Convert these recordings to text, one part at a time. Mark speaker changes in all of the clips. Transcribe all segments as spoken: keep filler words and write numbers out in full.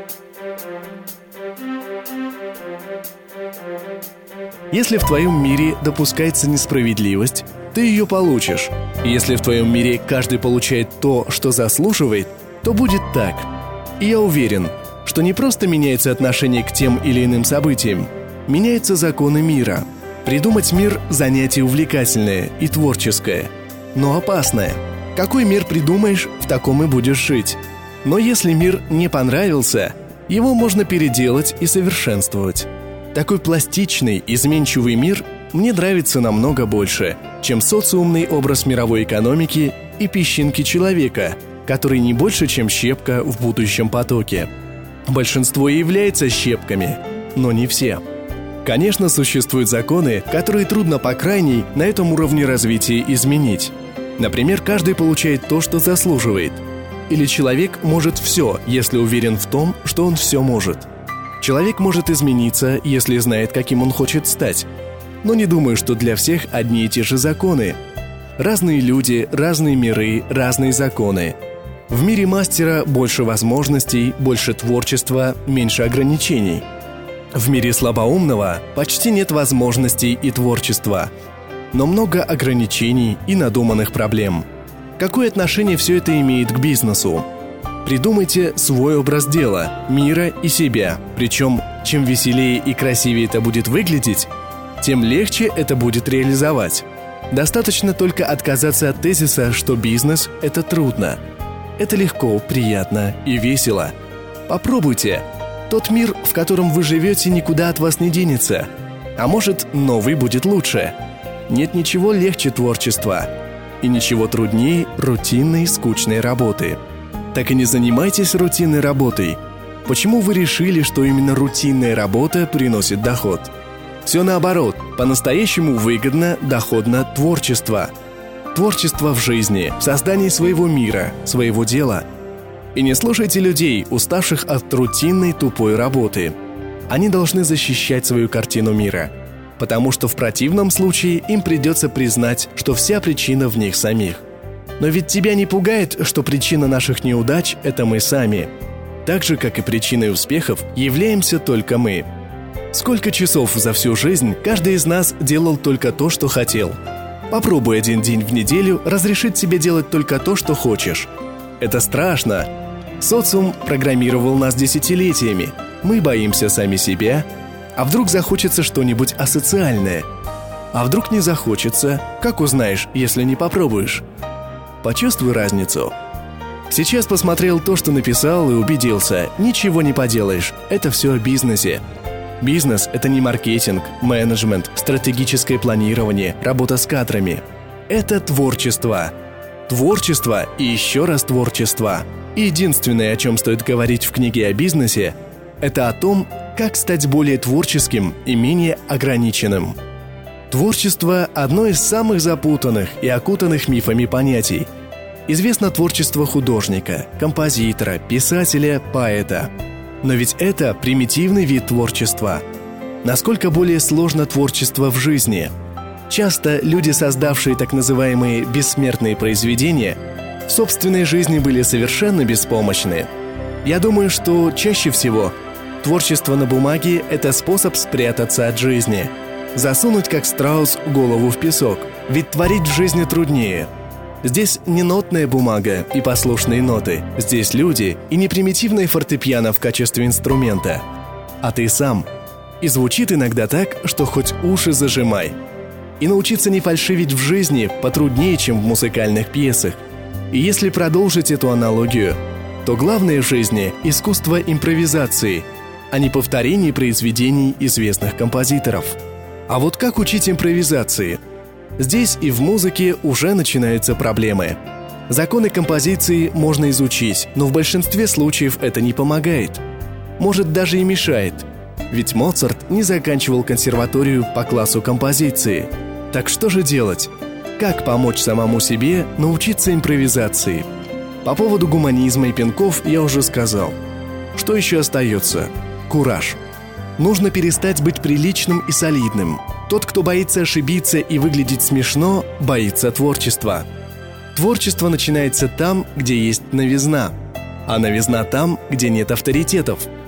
Speaker 1: Если в твоем мире допускается несправедливость, ты ее получишь. Если в твоем мире каждый получает то, что заслуживает, то будет так. И я уверен, что не просто меняется отношение к тем или иным событиям, меняются законы мира. Придумать мир – занятие увлекательное и творческое, но опасное. Какой мир придумаешь, в таком и будешь жить. Но если мир не понравился, его можно переделать и совершенствовать. Такой пластичный, изменчивый мир мне нравится намного больше, чем социумный образ мировой экономики и песчинки человека, который не больше, чем щепка в будущем потоке. Большинство и является щепками, но не все. Конечно, существуют законы, которые трудно по крайней на этом уровне развития изменить. Например, каждый получает то, что заслуживает. Или человек может все, если уверен в том, что он все может. Человек может измениться, если знает, каким он хочет стать. Но не думаю, что для всех одни и те же законы. Разные люди, разные миры, разные законы. В мире мастера больше возможностей, больше творчества, меньше ограничений. В мире слабоумного почти нет возможностей и творчества, но много ограничений и надуманных проблем. Какое отношение все это имеет к бизнесу? Придумайте свой образ дела, мира и себя. Причем, чем веселее и красивее это будет выглядеть, тем легче это будет реализовать. Достаточно только отказаться от тезиса, что бизнес – это трудно. Это легко, приятно и весело. Попробуйте. Тот мир, в котором вы живете, никуда от вас не денется. А может, новый будет лучше. Нет ничего легче творчества. И ничего труднее рутинной, скучной работы. Так и не занимайтесь рутинной работой. Почему вы решили, что именно рутинная работа приносит доход? Все наоборот. По-настоящему выгодно, доходно творчество. Творчество в жизни, в создании своего мира, своего дела. И не слушайте людей, уставших от рутинной тупой работы. Они должны защищать свою картину мира, потому что в противном случае им придется признать, что вся причина в них самих. Но ведь тебя не пугает, что причина наших неудач – это мы сами. Так же, как и причиной успехов, являемся только мы. Сколько часов за всю жизнь каждый из нас делал только то, что хотел? Попробуй один день в неделю разрешить себе делать только то, что хочешь. Это страшно. Социум программировал нас десятилетиями. Мы боимся сами себя. А вдруг захочется что-нибудь асоциальное? А вдруг не захочется? Как узнаешь, если не попробуешь? Почувствуй разницу. Сейчас посмотрел то, что написал, и убедился. Ничего не поделаешь. Это все о бизнесе. Бизнес – это не маркетинг, менеджмент, стратегическое планирование, работа с кадрами. Это творчество. Творчество и еще раз творчество. Единственное, о чем стоит говорить в книге о бизнесе, это о том, как стать более творческим и менее ограниченным. Творчество – одно из самых запутанных и окутанных мифами понятий. Известно творчество художника, композитора, писателя, поэта. Но ведь это примитивный вид творчества. Насколько более сложно творчество в жизни? Часто люди, создавшие так называемые бессмертные произведения, в собственной жизни были совершенно беспомощны. Я думаю, что чаще всего творчество на бумаге – это способ спрятаться от жизни. Засунуть, как страус, голову в песок. Ведь творить в жизни труднее. Здесь не нотная бумага и послушные ноты. Здесь люди и не примитивное фортепиано в качестве инструмента. А ты сам. И звучит иногда так, что хоть уши зажимай. И научиться не фальшивить в жизни потруднее, чем в музыкальных пьесах. И если продолжить эту аналогию, то главное в жизни – искусство импровизации, а не повторение произведений известных композиторов. А вот как учить импровизации? Здесь и в музыке уже начинаются проблемы. Законы композиции можно изучить, но в большинстве случаев это не помогает. Может, даже и мешает. Ведь Моцарт не заканчивал консерваторию по классу композиции. Так что же делать? Как помочь самому себе научиться импровизации? По поводу гуманизма и пинков я уже сказал. Что еще остается? Кураж. Нужно перестать быть приличным и солидным. Тот, кто боится ошибиться и выглядеть смешно, боится творчества. Творчество начинается там, где есть новизна, а новизна там, где нет авторитетов.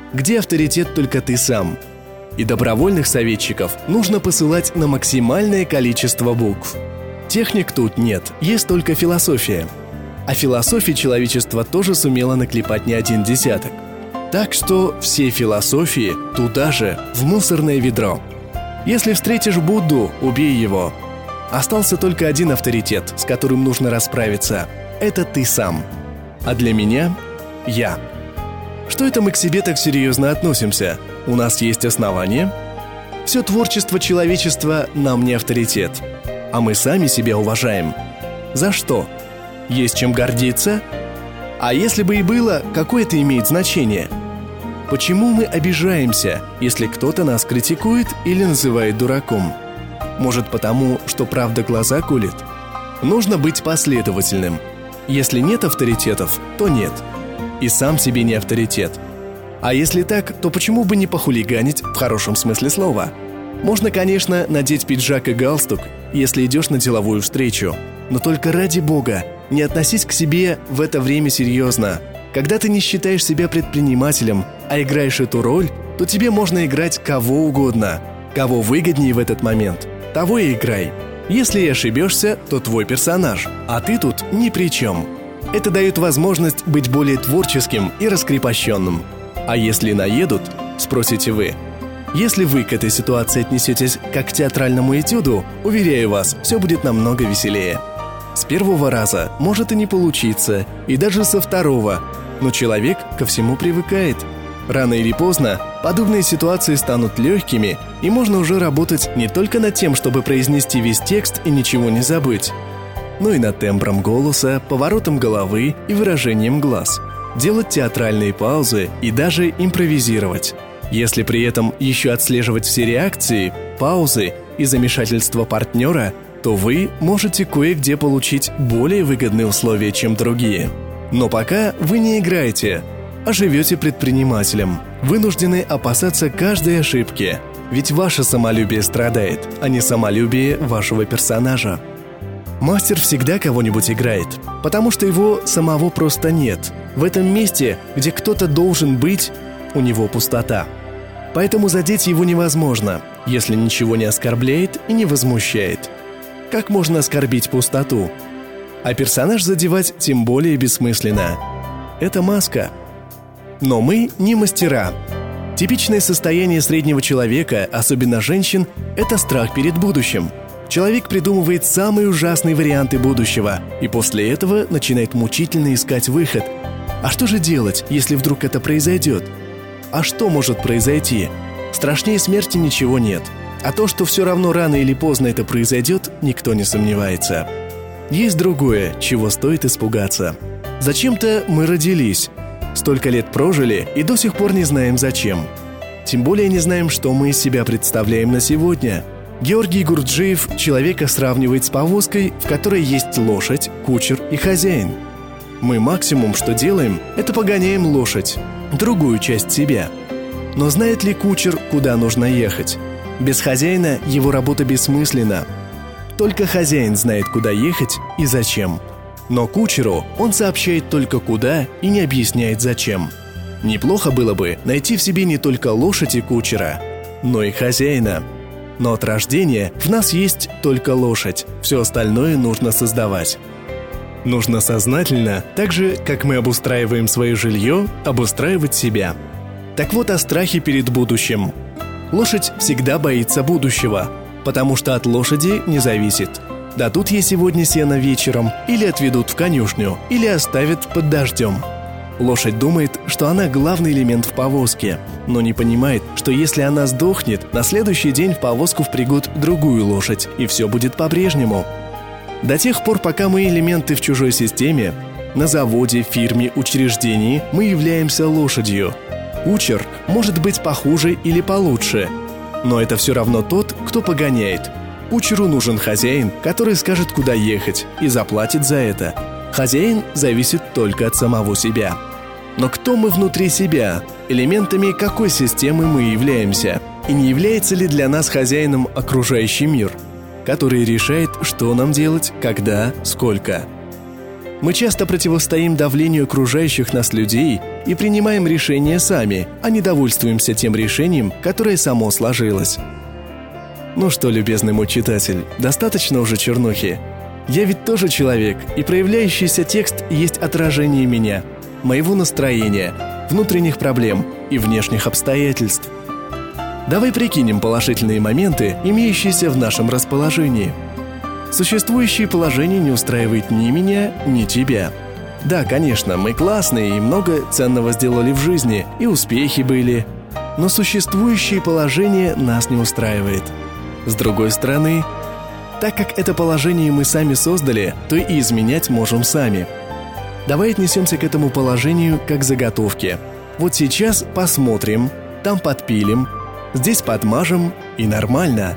Speaker 1: где авторитет только ты сам. И добровольных советчиков нужно посылать на максимальное количество букв. Техник тут нет, есть только философия. А философии человечество тоже сумело наклепать не один десяток. Так что все философии туда же, в мусорное ведро. Если встретишь Будду, убей его. Остался только один авторитет, с которым нужно расправиться. Это ты сам. А для меня – я. Что это мы к себе так серьезно относимся? У нас есть основания? Все творчество человечества нам не авторитет. А мы сами себя уважаем. За что? Есть чем гордиться? А если бы и было, какое это имеет значение? Почему мы обижаемся, если кто-то нас критикует или называет дураком? Может, потому, что правда глаза колет? Нужно быть последовательным. Если нет авторитетов, то нет. И сам себе не авторитет. А если так, то почему бы не похулиганить в хорошем смысле слова? Можно, конечно, надеть пиджак и галстук, если идешь на деловую встречу. Но только ради бога, не относись к себе в это время серьезно. Когда ты не считаешь себя предпринимателем, а играешь эту роль, то тебе можно играть кого угодно. Кого выгоднее в этот момент, того и играй. Если и ошибешься, то твой персонаж, а ты тут ни при чем. Это дает возможность быть более творческим и раскрепощенным. А если наедут, спросите вы. Если вы к этой ситуации отнесетесь как к театральному этюду, уверяю вас, все будет намного веселее. С первого раза может и не получиться, и даже со второго, но человек ко всему привыкает. Рано или поздно подобные ситуации станут легкими, и можно уже работать не только над тем, чтобы произнести весь текст и ничего не забыть, но и над тембром голоса, поворотом головы и выражением глаз. Делать театральные паузы и даже импровизировать. Если при этом еще отслеживать все реакции, паузы и замешательство партнера, то вы можете кое-где получить более выгодные условия, чем другие. Но пока вы не играете, а живете предпринимателем, вынуждены опасаться каждой ошибки, ведь ваше самолюбие страдает, а не самолюбие вашего персонажа. Мастер всегда кого-нибудь играет, потому что его самого просто нет. В этом месте, где кто-то должен быть, у него пустота. Поэтому задеть его невозможно, если ничего не оскорбляет и не возмущает. Как можно оскорбить пустоту? А персонаж задевать тем более бессмысленно. Это маска. Но мы не мастера. Типичное состояние среднего человека, особенно женщин, это страх перед будущим. Человек придумывает самые ужасные варианты будущего и после этого начинает мучительно искать выход. А что же делать, если вдруг это произойдет? А что может произойти? Страшнее смерти ничего нет. А то, что все равно рано или поздно это произойдет, никто не сомневается. Есть другое, чего стоит испугаться. Зачем-то мы родились. Столько лет прожили и до сих пор не знаем зачем. Тем более не знаем, что мы из себя представляем на сегодня. Георгий Гурджиев человека сравнивает с повозкой, в которой есть лошадь, кучер и хозяин. Мы максимум, что делаем, это погоняем лошадь, другую часть себя. Но знает ли кучер, куда нужно ехать? Без хозяина его работа бессмысленна. Только хозяин знает, куда ехать и зачем. Но кучеру он сообщает только куда и не объясняет зачем. Неплохо было бы найти в себе не только лошадь и кучера, но и хозяина. Но от рождения в нас есть только лошадь, все остальное нужно создавать. Нужно сознательно, так же, как мы обустраиваем свое жилье, обустраивать себя. Так вот о страхе перед будущим. Лошадь всегда боится будущего, потому что от лошади не зависит. Дадут ей сегодня сено вечером, или отведут в конюшню, или оставят под дождем. Лошадь думает, что она главный элемент в повозке, но не понимает, что если она сдохнет, на следующий день в повозку впрягут другую лошадь, и все будет по-прежнему. До тех пор, пока мы элементы в чужой системе, на заводе, фирме, учреждении, мы являемся лошадью. Кучер может быть похуже или получше, но это все равно тот, кто погоняет. Кучеру нужен хозяин, который скажет, куда ехать, и заплатит за это. Хозяин зависит только от самого себя. Но кто мы внутри себя? Элементами какой системы мы являемся? И не является ли для нас хозяином окружающий мир, который решает, что нам делать, когда, сколько? Мы часто противостоим давлению окружающих нас людей и принимаем решения сами, а не довольствуемся тем решением, которое само сложилось. Ну что, любезный мой читатель, достаточно уже чернухи. Я ведь тоже человек, и проявляющийся текст есть отражение меня, моего настроения, внутренних проблем и внешних обстоятельств. Давай прикинем положительные моменты, имеющиеся в нашем расположении. Существующее положение не устраивает ни меня, ни тебя. Да, конечно, мы классные и много ценного сделали в жизни, и успехи были. Но существующее положение нас не устраивает. С другой стороны, так как это положение мы сами создали, то и изменять можем сами. Давай отнесемся к этому положению как к заготовке. Вот сейчас посмотрим, там подпилим, здесь подмажем, и нормально.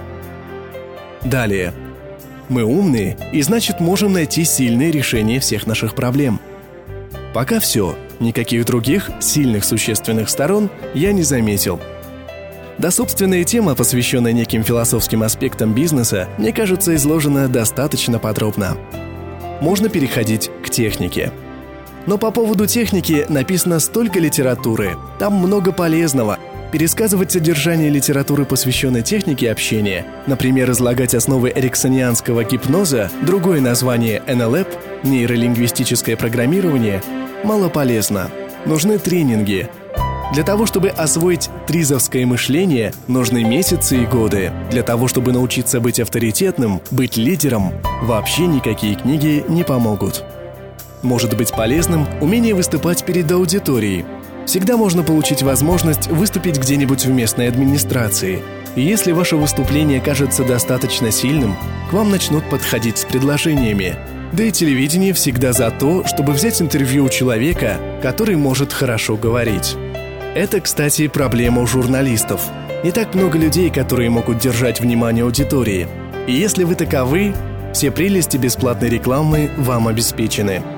Speaker 1: Далее. Мы умные, и значит можем найти сильные решения всех наших проблем. Пока все, никаких других сильных существенных сторон я не заметил. Да, собственная тема, посвященная неким философским аспектам бизнеса, мне кажется, изложена достаточно подробно. Можно переходить к технике. Но по поводу техники написано столько литературы, там много полезного. Пересказывать содержание литературы, посвященной технике общения, например, излагать основы эриксонианского гипноза, другое название эн эл пи, нейролингвистическое программирование, мало полезно. Нужны тренинги. Для того, чтобы освоить тризовское мышление, нужны месяцы и годы. Для того, чтобы научиться быть авторитетным, быть лидером, вообще никакие книги не помогут. Может быть полезным умение выступать перед аудиторией. Всегда можно получить возможность выступить где-нибудь в местной администрации. И если ваше выступление кажется достаточно сильным, к вам начнут подходить с предложениями. Да и телевидение всегда за то, чтобы взять интервью у человека, который может хорошо говорить. Это, кстати, проблема у журналистов. Не так много людей, которые могут держать внимание аудитории. И если вы таковы, все прелести бесплатной рекламы вам обеспечены.